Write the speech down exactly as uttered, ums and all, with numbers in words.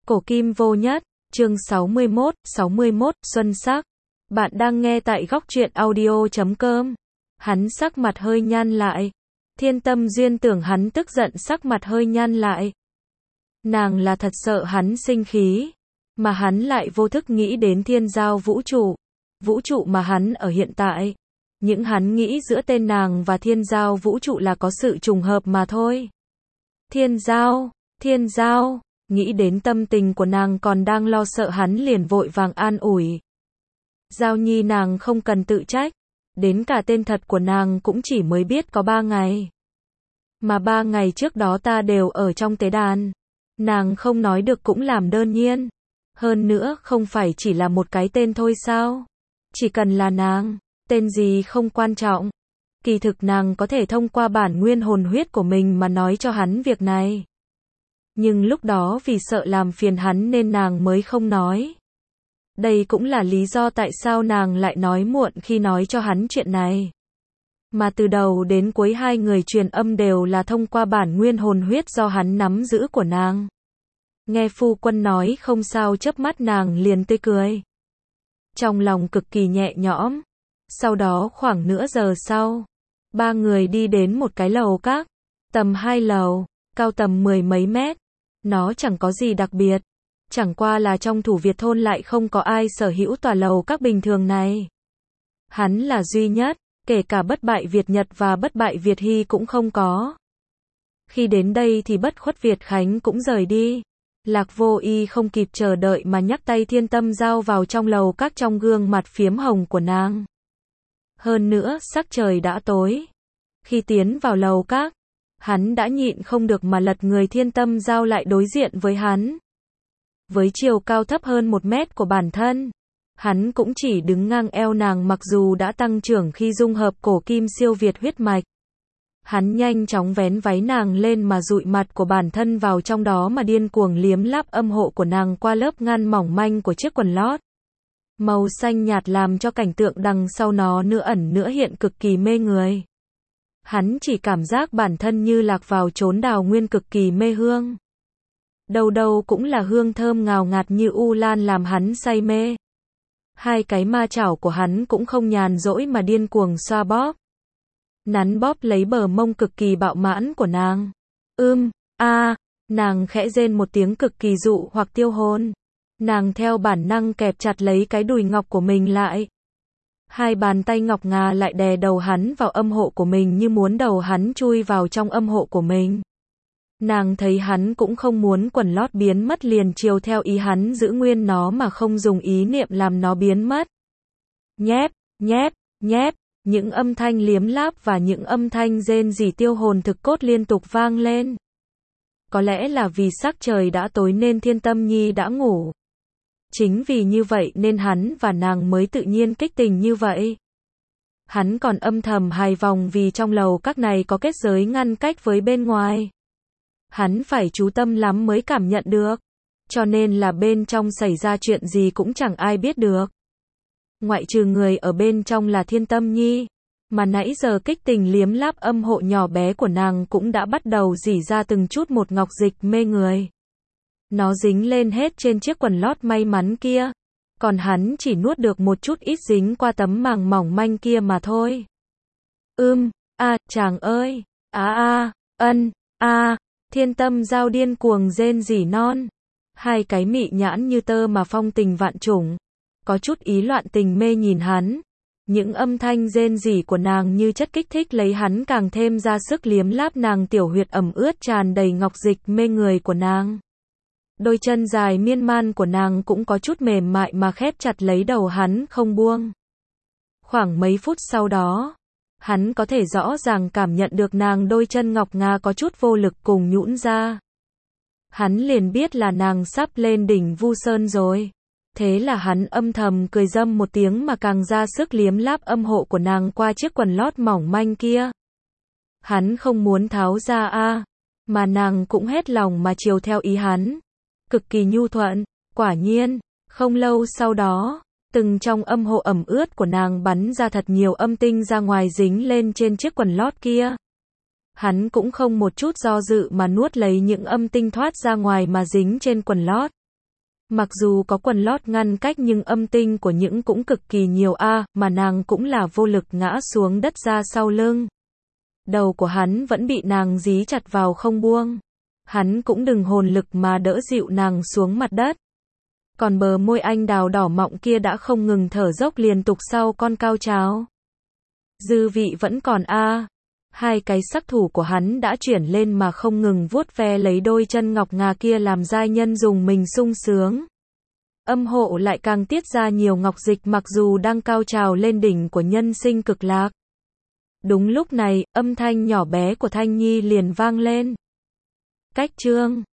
Cổ kim vô nhất, chương sáu mươi mốt, sáu mươi mốt, xuân sắc. Bạn đang nghe tại góc truyện audio chấm com. Hắn sắc mặt hơi nhăn lại. Thiên Tâm Duyên tưởng hắn tức giận, sắc mặt hơi nhăn lại. Nàng là thật sợ hắn sinh khí, mà hắn lại vô thức nghĩ đến thiên giao vũ trụ. Vũ trụ mà hắn ở hiện tại. Những hắn nghĩ giữa tên nàng và thiên giao vũ trụ là có sự trùng hợp mà thôi. Thiên giao, thiên giao. Nghĩ đến tâm tình của nàng còn đang lo sợ, hắn liền vội vàng an ủi. Giao nhi, nàng không cần tự trách. Đến cả tên thật của nàng cũng chỉ mới biết có ba ngày. Mà ba ngày trước đó ta đều ở trong tế đàn. Nàng không nói được cũng làm đơn nhiên. Hơn nữa không phải chỉ là một cái tên thôi sao? Chỉ cần là nàng, tên gì không quan trọng. Kỳ thực nàng có thể thông qua bản nguyên hồn huyết của mình mà nói cho hắn việc này. Nhưng lúc đó vì sợ làm phiền hắn nên nàng mới không nói. Đây cũng là lý do tại sao nàng lại nói muộn khi nói cho hắn chuyện này. Mà từ đầu đến cuối hai người truyền âm đều là thông qua bản nguyên hồn huyết do hắn nắm giữ của nàng. Nghe phu quân nói không sao, chớp mắt nàng liền tươi cười. Trong lòng cực kỳ nhẹ nhõm. Sau đó khoảng nửa giờ sau, ba người đi đến một cái lầu các, tầm hai lầu, cao tầm mười mấy mét. Nó chẳng có gì đặc biệt, chẳng qua là trong Thủ Việt thôn lại không có ai sở hữu tòa lầu các bình thường này. Hắn là duy nhất, kể cả bất bại Việt Nhật và bất bại Việt Hy cũng không có. Khi đến đây thì bất khuất Việt Khánh cũng rời đi. Lạc Vô Y không kịp chờ đợi mà nhắc tay Thiên Tâm Giao vào trong lầu các, trong gương mặt phiếm hồng của nàng. Hơn nữa sắc trời đã tối. Khi tiến vào lầu các, hắn đã nhịn không được mà lật người. Thiên Tâm Giao lại đối diện với hắn. Với chiều cao thấp hơn một mét của bản thân, hắn cũng chỉ đứng ngang eo nàng, mặc dù đã tăng trưởng khi dung hợp cổ kim siêu việt huyết mạch. Hắn nhanh chóng vén váy nàng lên mà dụi mặt của bản thân vào trong đó mà điên cuồng liếm láp âm hộ của nàng qua lớp ngăn mỏng manh của chiếc quần lót. Màu xanh nhạt làm cho cảnh tượng đằng sau nó nửa ẩn nửa hiện cực kỳ mê người. Hắn chỉ cảm giác bản thân như lạc vào chốn đào nguyên cực kỳ mê hương. Đâu đâu cũng là hương thơm ngào ngạt như u lan làm hắn say mê. Hai cái ma chảo của hắn cũng không nhàn rỗi mà điên cuồng xoa bóp. Nắn bóp lấy bờ mông cực kỳ bạo mãn của nàng. Ưm, a, nàng khẽ rên một tiếng cực kỳ dụ hoặc tiêu hồn. Nàng theo bản năng kẹp chặt lấy cái đùi ngọc của mình lại. Hai bàn tay ngọc ngà lại đè đầu hắn vào âm hộ của mình như muốn đầu hắn chui vào trong âm hộ của mình. Nàng thấy hắn cũng không muốn quần lót biến mất liền chiều theo ý hắn giữ nguyên nó mà không dùng ý niệm làm nó biến mất. Nhép, nhép, nhép, những âm thanh liếm láp và những âm thanh rên rỉ tiêu hồn thực cốt liên tục vang lên. Có lẽ là vì sắc trời đã tối nên Thiên Tâm Nhi đã ngủ. Chính vì như vậy nên hắn và nàng mới tự nhiên kích tình như vậy. Hắn còn âm thầm hài vòng vì trong lầu các này có kết giới ngăn cách với bên ngoài. Hắn phải chú tâm lắm mới cảm nhận được. Cho nên là bên trong xảy ra chuyện gì cũng chẳng ai biết được. Ngoại trừ người ở bên trong là Thiên Tâm Nhi. Mà nãy giờ kích tình liếm láp âm hộ nhỏ bé của nàng cũng đã bắt đầu rỉ ra từng chút một ngọc dịch mê người. Nó dính lên hết trên chiếc quần lót may mắn kia. Còn hắn chỉ nuốt được một chút ít dính qua tấm màng mỏng manh kia mà thôi. Ưm, a, chàng ơi, á a, ân, a, Thiên Tâm Giao điên cuồng rên rỉ non. Hai cái mị nhãn như tơ mà phong tình vạn trùng. Có chút ý loạn tình mê nhìn hắn. Những âm thanh rên rỉ của nàng như chất kích thích lấy hắn càng thêm ra sức liếm láp nàng tiểu huyệt ẩm ướt tràn đầy ngọc dịch mê người của nàng. Đôi chân dài miên man của nàng cũng có chút mềm mại mà khép chặt lấy đầu hắn không buông. Khoảng mấy phút sau đó, hắn có thể rõ ràng cảm nhận được nàng đôi chân ngọc ngà có chút vô lực cùng nhũn ra. Hắn liền biết là nàng sắp lên đỉnh Vu Sơn rồi. Thế là hắn âm thầm cười dâm một tiếng mà càng ra sức liếm láp âm hộ của nàng qua chiếc quần lót mỏng manh kia. Hắn không muốn tháo ra a, mà nàng cũng hết lòng mà chiều theo ý hắn. Cực kỳ nhu thuận, quả nhiên, không lâu sau đó, từng trong âm hộ ẩm ướt của nàng bắn ra thật nhiều âm tinh ra ngoài dính lên trên chiếc quần lót kia. Hắn cũng không một chút do dự mà nuốt lấy những âm tinh thoát ra ngoài mà dính trên quần lót. Mặc dù có quần lót ngăn cách nhưng âm tinh của những cũng cực kỳ nhiều a, mà nàng cũng là vô lực ngã xuống đất ra sau lưng. Đầu của hắn vẫn bị nàng dí chặt vào không buông. Hắn cũng đừng hồn lực mà đỡ dịu nàng xuống mặt đất. Còn bờ môi anh đào đỏ mọng kia đã không ngừng thở dốc liên tục sau con cao trào. Dư vị vẫn còn a. Hai cái sắc thủ của hắn đã chuyển lên mà không ngừng vuốt ve lấy đôi chân ngọc ngà kia làm giai nhân dùng mình sung sướng. Âm hộ lại càng tiết ra nhiều ngọc dịch mặc dù đang cao trào lên đỉnh của nhân sinh cực lạc. Đúng lúc này, âm thanh nhỏ bé của Thanh Nhi liền vang lên. Cách chương